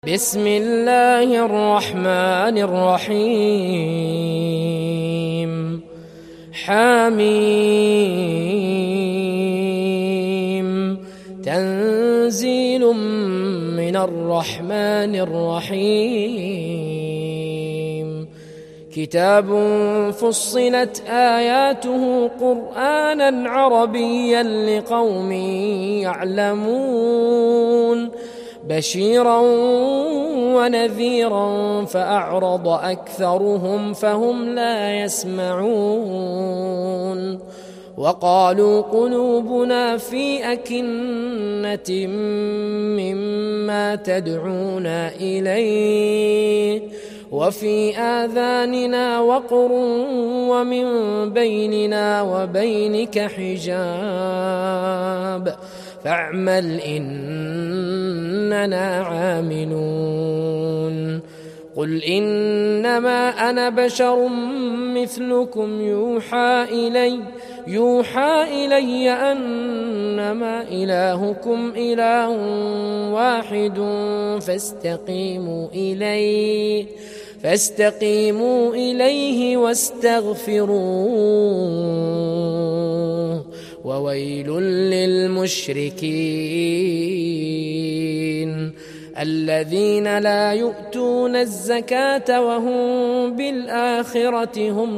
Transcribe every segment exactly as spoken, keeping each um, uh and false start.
بسم الله الرحمن الرحيم حميم تنزيل من الرحمن الرحيم كتاب فصلت آياته قرآنا عربيا لقوم يعلمون بشيرا ونذيرا فأعرض أكثرهم فهم لا يسمعون وقالوا قلوبنا في أكنة مما تدعونا إليه وفي آذاننا وقر ومن بيننا وبينك حجاب فاعمل إننا عاملون قل إنما أنا بشر مثلكم يوحى إلي يوحى إلي أنما إلهكم إله واحد فاستقيموا إليه فاستقيموا إليه واستغفروه وويل للمشركين الذين لا يؤتون الزكاة وهم بالآخرة هم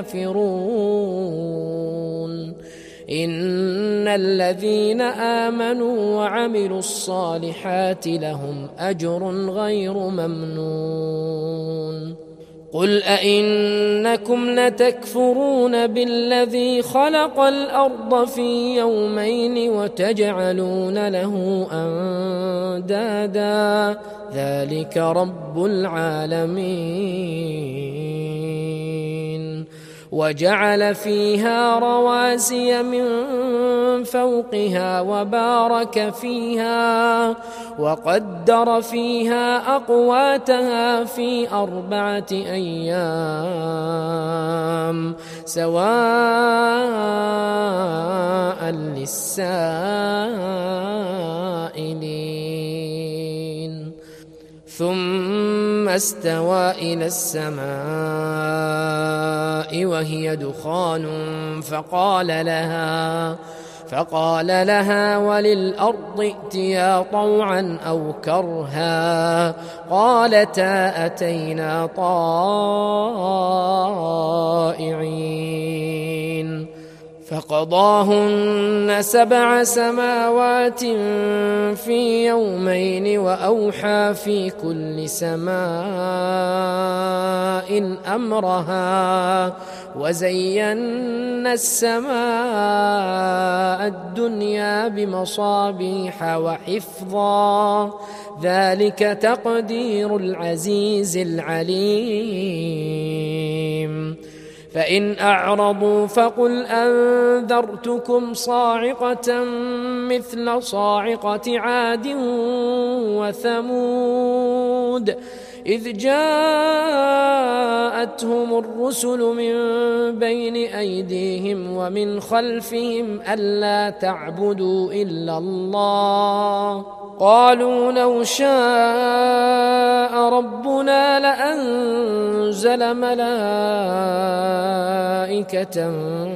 كافرون إن الذين آمنوا وعملوا الصالحات لهم أجر غير ممنون قل أئنكم لتكفرون بالذي خلق الأرض في يومين وتجعلون له أندادا ذلك رب العالمين وجعل فيها رواسي من فوقها وبارك فيها وقدر فيها أقواتها في أربعة أيام سواء للسائلين ثم استوى إلى السماء وهي دخان فقال لها فقال لها وللأرض ائتيا طوعا أو كرها قالتا أتينا طائعين فقضاهن سبع سماوات في يومين وأوحى في كل سماء أمرها وزينا السماء الدنيا بمصابيح وحفظا ذلك تقدير العزيز العليم فإن أعرضوا فقل أنذرتكم صاعقة مثل صاعقة عاد وثمود إذ جاءتهم الرسل من بين أيديهم ومن خلفهم ألا تعبدوا إلا الله قالوا لو شاء ربنا لأنزل ملائكة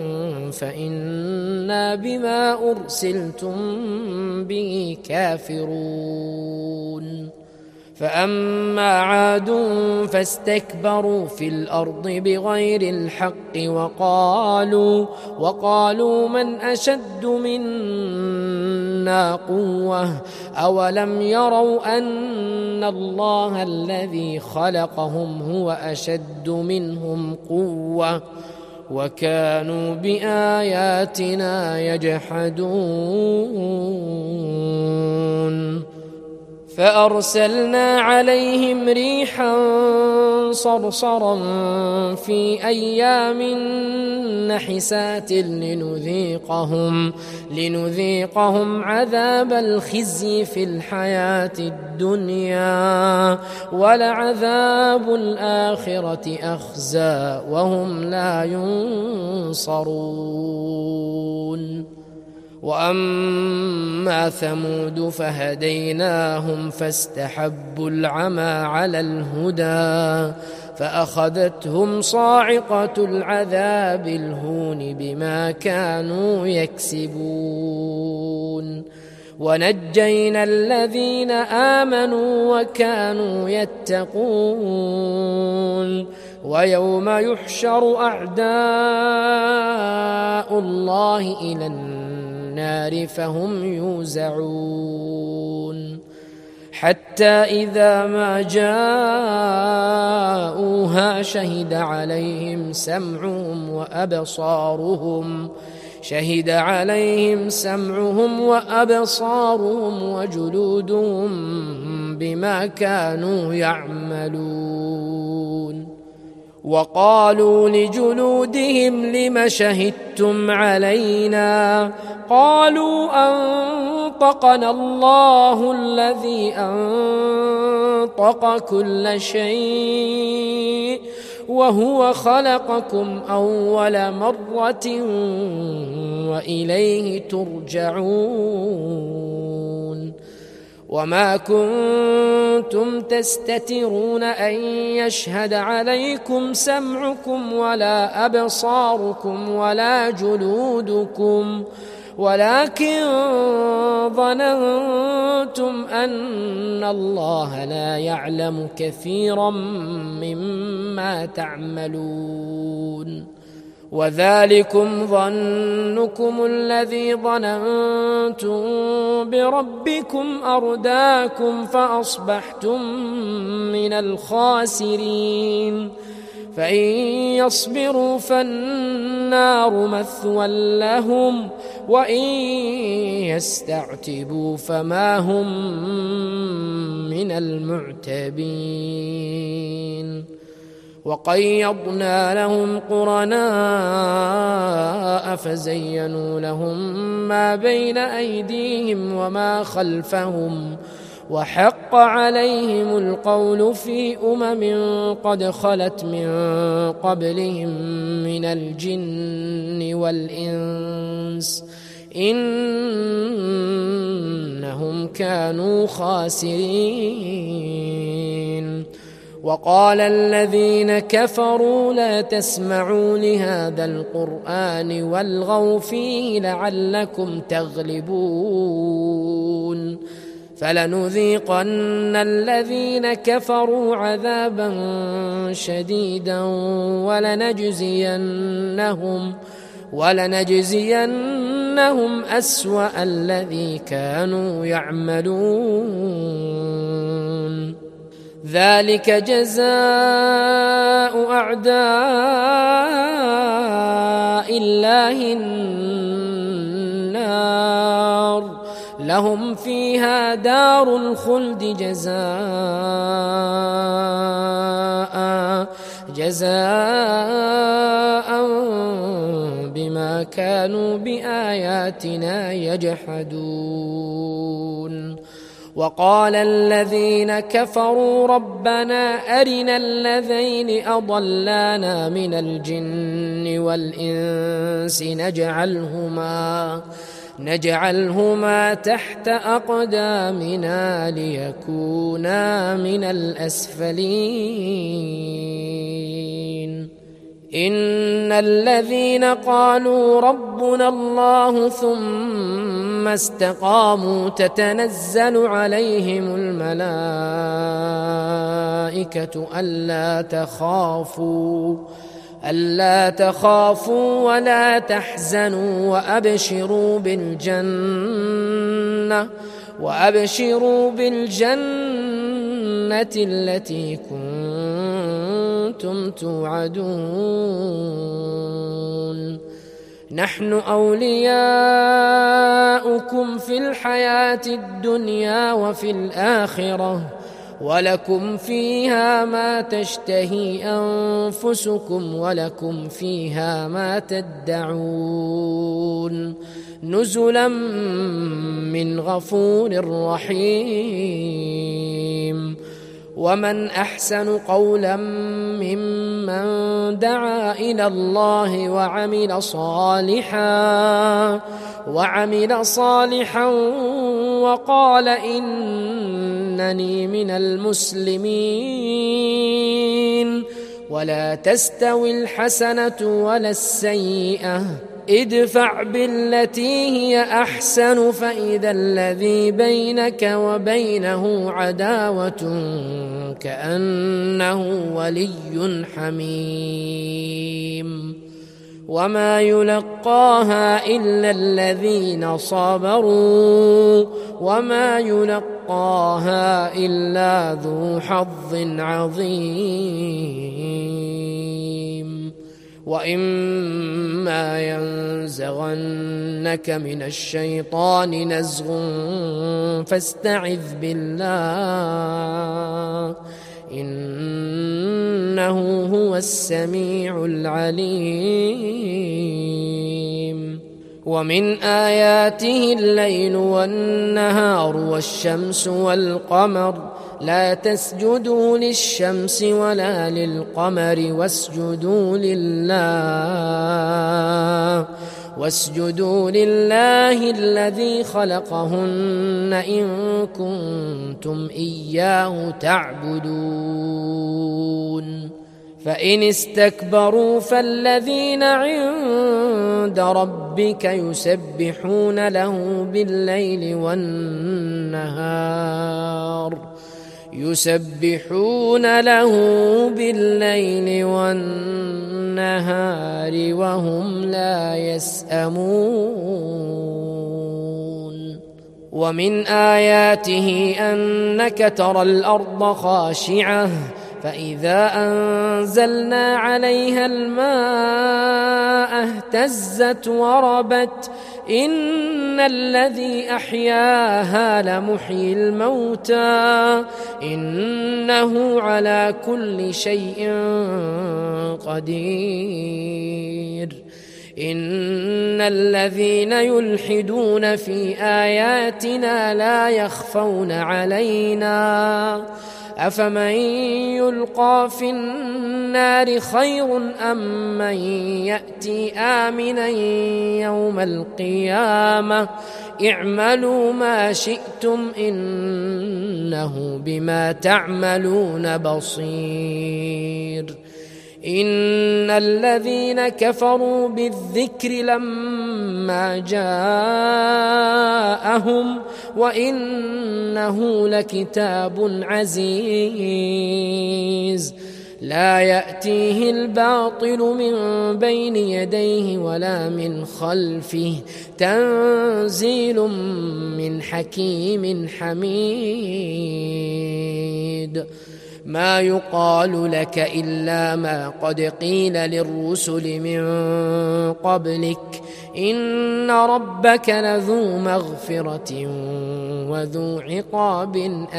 فإنا بما أرسلتم به كافرون فأما عاد فاستكبروا في الأرض بغير الحق وقالوا وقالوا من أشد منا قوة أولم يروا أن الله الذي خلقهم هو أشد منهم قوة وكانوا بآياتنا يجحدون فأرسلنا عليهم ريحا صرصرا في أيام نحسات لنذيقهم لنذيقهم عذاب الخزي في الحياة الدنيا ولعذاب الآخرة أخزى وهم لا ينصرون وأما ثمود فهديناهم فاستحبوا العمى على الهدى فأخذتهم صاعقة العذاب الهون بما كانوا يكسبون ونجينا الذين آمنوا وكانوا يتقون ويوم يحشر أعداء الله إلى النار فهم يوزعون حتى إذا ما جاءوها شهد عليهم سمعهم وأبصارهم شهد عليهم سمعهم وأبصارهم وجلودهم بما كانوا يعملون وقالوا لجلودهم لم شهدتم علينا قالوا أنطقنا الله الذي أنطق كل شيء وهو خلقكم أول مرة وإليه ترجعون وما كنتم تستترون أن يشهد عليكم سمعكم ولا أبصاركم ولا جلودكم ولكن ظننتم أن الله لا يعلم كثيرا مما تعملون وذلكم ظنكم الذي ظننتم بربكم أرداكم فأصبحتم من الخاسرين فإن يصبروا فالنار مثوى لهم وإن يستعتبوا فما هم من المعتبين وقيضنا لهم قرناء فزينوا لهم ما بين أيديهم وما خلفهم وحق عليهم القول في أمم قد خلت من قبلهم من الجن والإنس إنهم كانوا خاسرين وقال الذين كفروا لا تسمعوا لهذا القرآن والغوا فيه لعلكم تغلبون فلنذيقن الذين كفروا عذابا شديدا ولنجزينهم ولنجزينهم أسوأ الذي كانوا يعملون ذلك جزاء أعداء الله النار لهم فيها دار الخلد جزاء جزاء بما كانوا بآياتنا يجحدون وقال الذين كفروا ربنا أرنا الذين أضلانا من الجن والإنس نجعلهما نجعلهما تحت أقدامنا ليكونا من الأسفلين إن الذين قالوا ربنا الله ثم استقاموا تتنزل عليهم الملائكة ألا تخافوا ألا تخافوا ولا تحزنوا وأبشروا بالجنة وأبشروا بالجنة التي كنتم توعدون نحن أولياؤكم في الحياة الدنيا وفي الآخرة ولكم فيها ما تشتهي أنفسكم ولكم فيها ما تدعون نزلا من غفور رحيم ومن أحسن قولا ممن من دعا إلى الله وعمل صالحا وعمل صالحا وقال إنني من المسلمين ولا تستوي الحسنة ولا السيئة ادفع بالتي هي أحسن فإذا الذي بينك وبينه عداوة كأنه ولي حميم وما يلقاها إلا الذين صبروا وما يلقاها إلا ذو حظ عظيم وإما ينزغنك من الشيطان نزغ فاستعذ بالله إنه هو السميع العليم ومن آياته الليل والنهار والشمس والقمر لا تسجدوا للشمس ولا للقمر واسجدوا لله واسجدوا لله الذي خلقهن إن كنتم إياه تعبدون فإن استكبروا فالذين عند ربك يسبحون له بالليل والنهار يسبحون له بالليل والنهار وهم لا يسأمون ومن آياته أنك ترى الأرض خاشعة فإذا أنزلنا عليها الماء اهتزت وربت إن الذي أحياها لمحيي الموتى إنه على كل شيء قدير إن الذين يلحدون في آياتنا لا يخفون علينا أفمن يلقى في النار خير أم من يأتي آمنا يوم القيامة اعملوا ما شئتم إنه بما تعملون بصير إن الذين كفروا بالذكر لما جاءهم وإنه لكتاب عزيز لا يأتيه الباطل من بين يديه ولا من خلفه تنزيل من حكيم حميد ما يقال لك إلا ما قد قيل للرسل من قبلك إن ربك لذو مغفرة وذو عقاب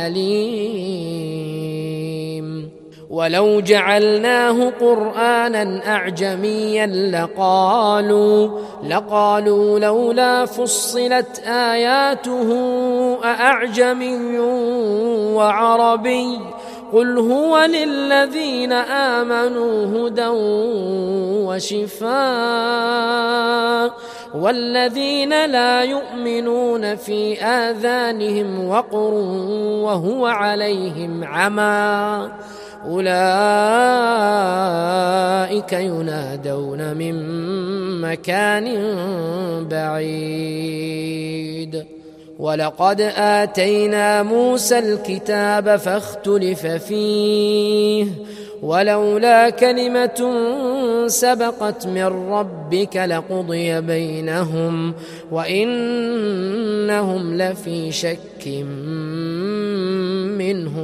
أليم ولو جعلناه قرآنا أعجميا لقالوا لقالوا لولا فصلت آياته أأعجمي وعربي قل هو للذين آمنوا هدى وشفاء والذين لا يؤمنون في آذانهم وقر وهو عليهم عمى أولئك ينادون من مكان بعيد ولقد آتينا موسى الكتاب فاختلف فيه ولولا كلمة سبقت من ربك لقضي بينهم وإنهم لفي شك منه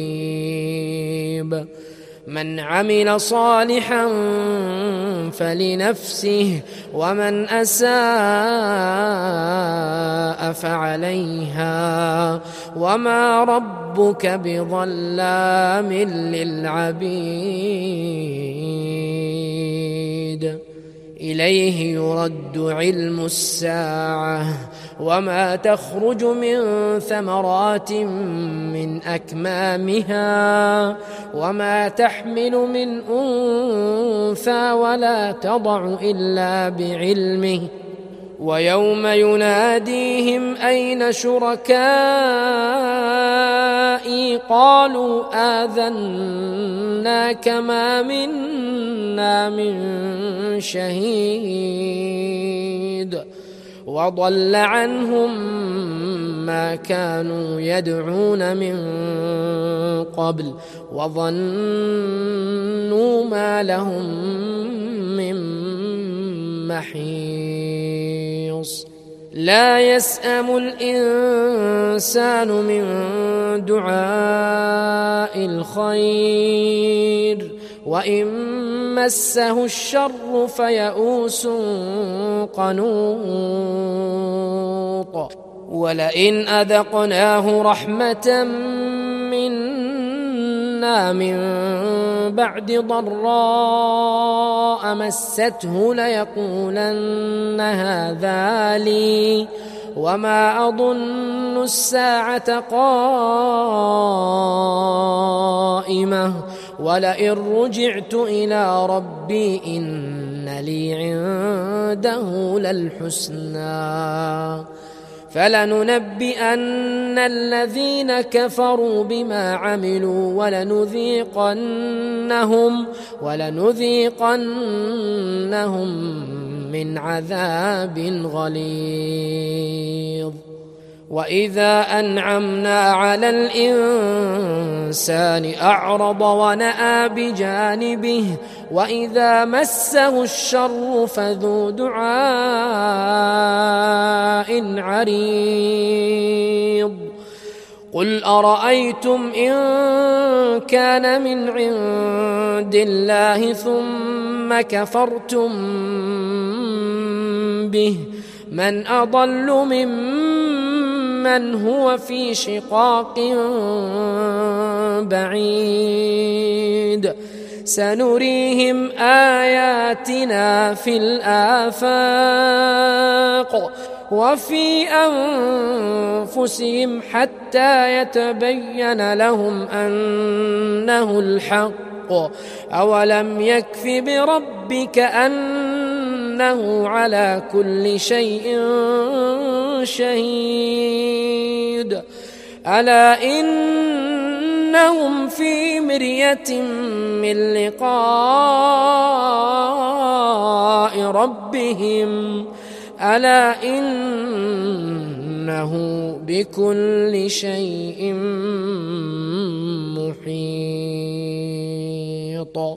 مريب من عمل صالحا فلنفسه ومن أساء فعليها وما ربك بظلام للعبيد إليه يرد علم الساعة وما تخرج من ثمرات من أكمامها وما تحمل من أنثى ولا تضع إلا بعلمه ويوم يناديهم أين شركائي قالوا آذناك ما منا من شهيد وضل عنهم ما كانوا يدعون من قبل وظنوا ما لهم من محيص لا يسأم الإنسان من دعاء الخير وإن مسه الشر فيئوس قنوط ولئن أذقناه رحمة منا من بعد ضراء مسته ليقولن هذا لي وما أظن الساعة قائمة ولئن رجعت إلى ربي إن لي عنده للحسنى فلننبئن الذين كفروا بما عملوا ولنذيقنهم ولنذيقنهم من عذاب غليظ وإذا أنعمنا على الإنسان أعرض ونأى بجانبه وإذا مسه الشر فذو دعاء عريض قل أرأيتم إن كان من عند الله ثم كفرتم به من أضل ممن هو في شقاق بعيد سنريهم آياتنا في الآفاق وفي أنفسهم حتى يتبين لهم أنه الحق أولم يكف بربك أنه على كل شيء شهيد ألا إنهم في مرية من لقاء ربهم ألا إنه بكل شيء محيط.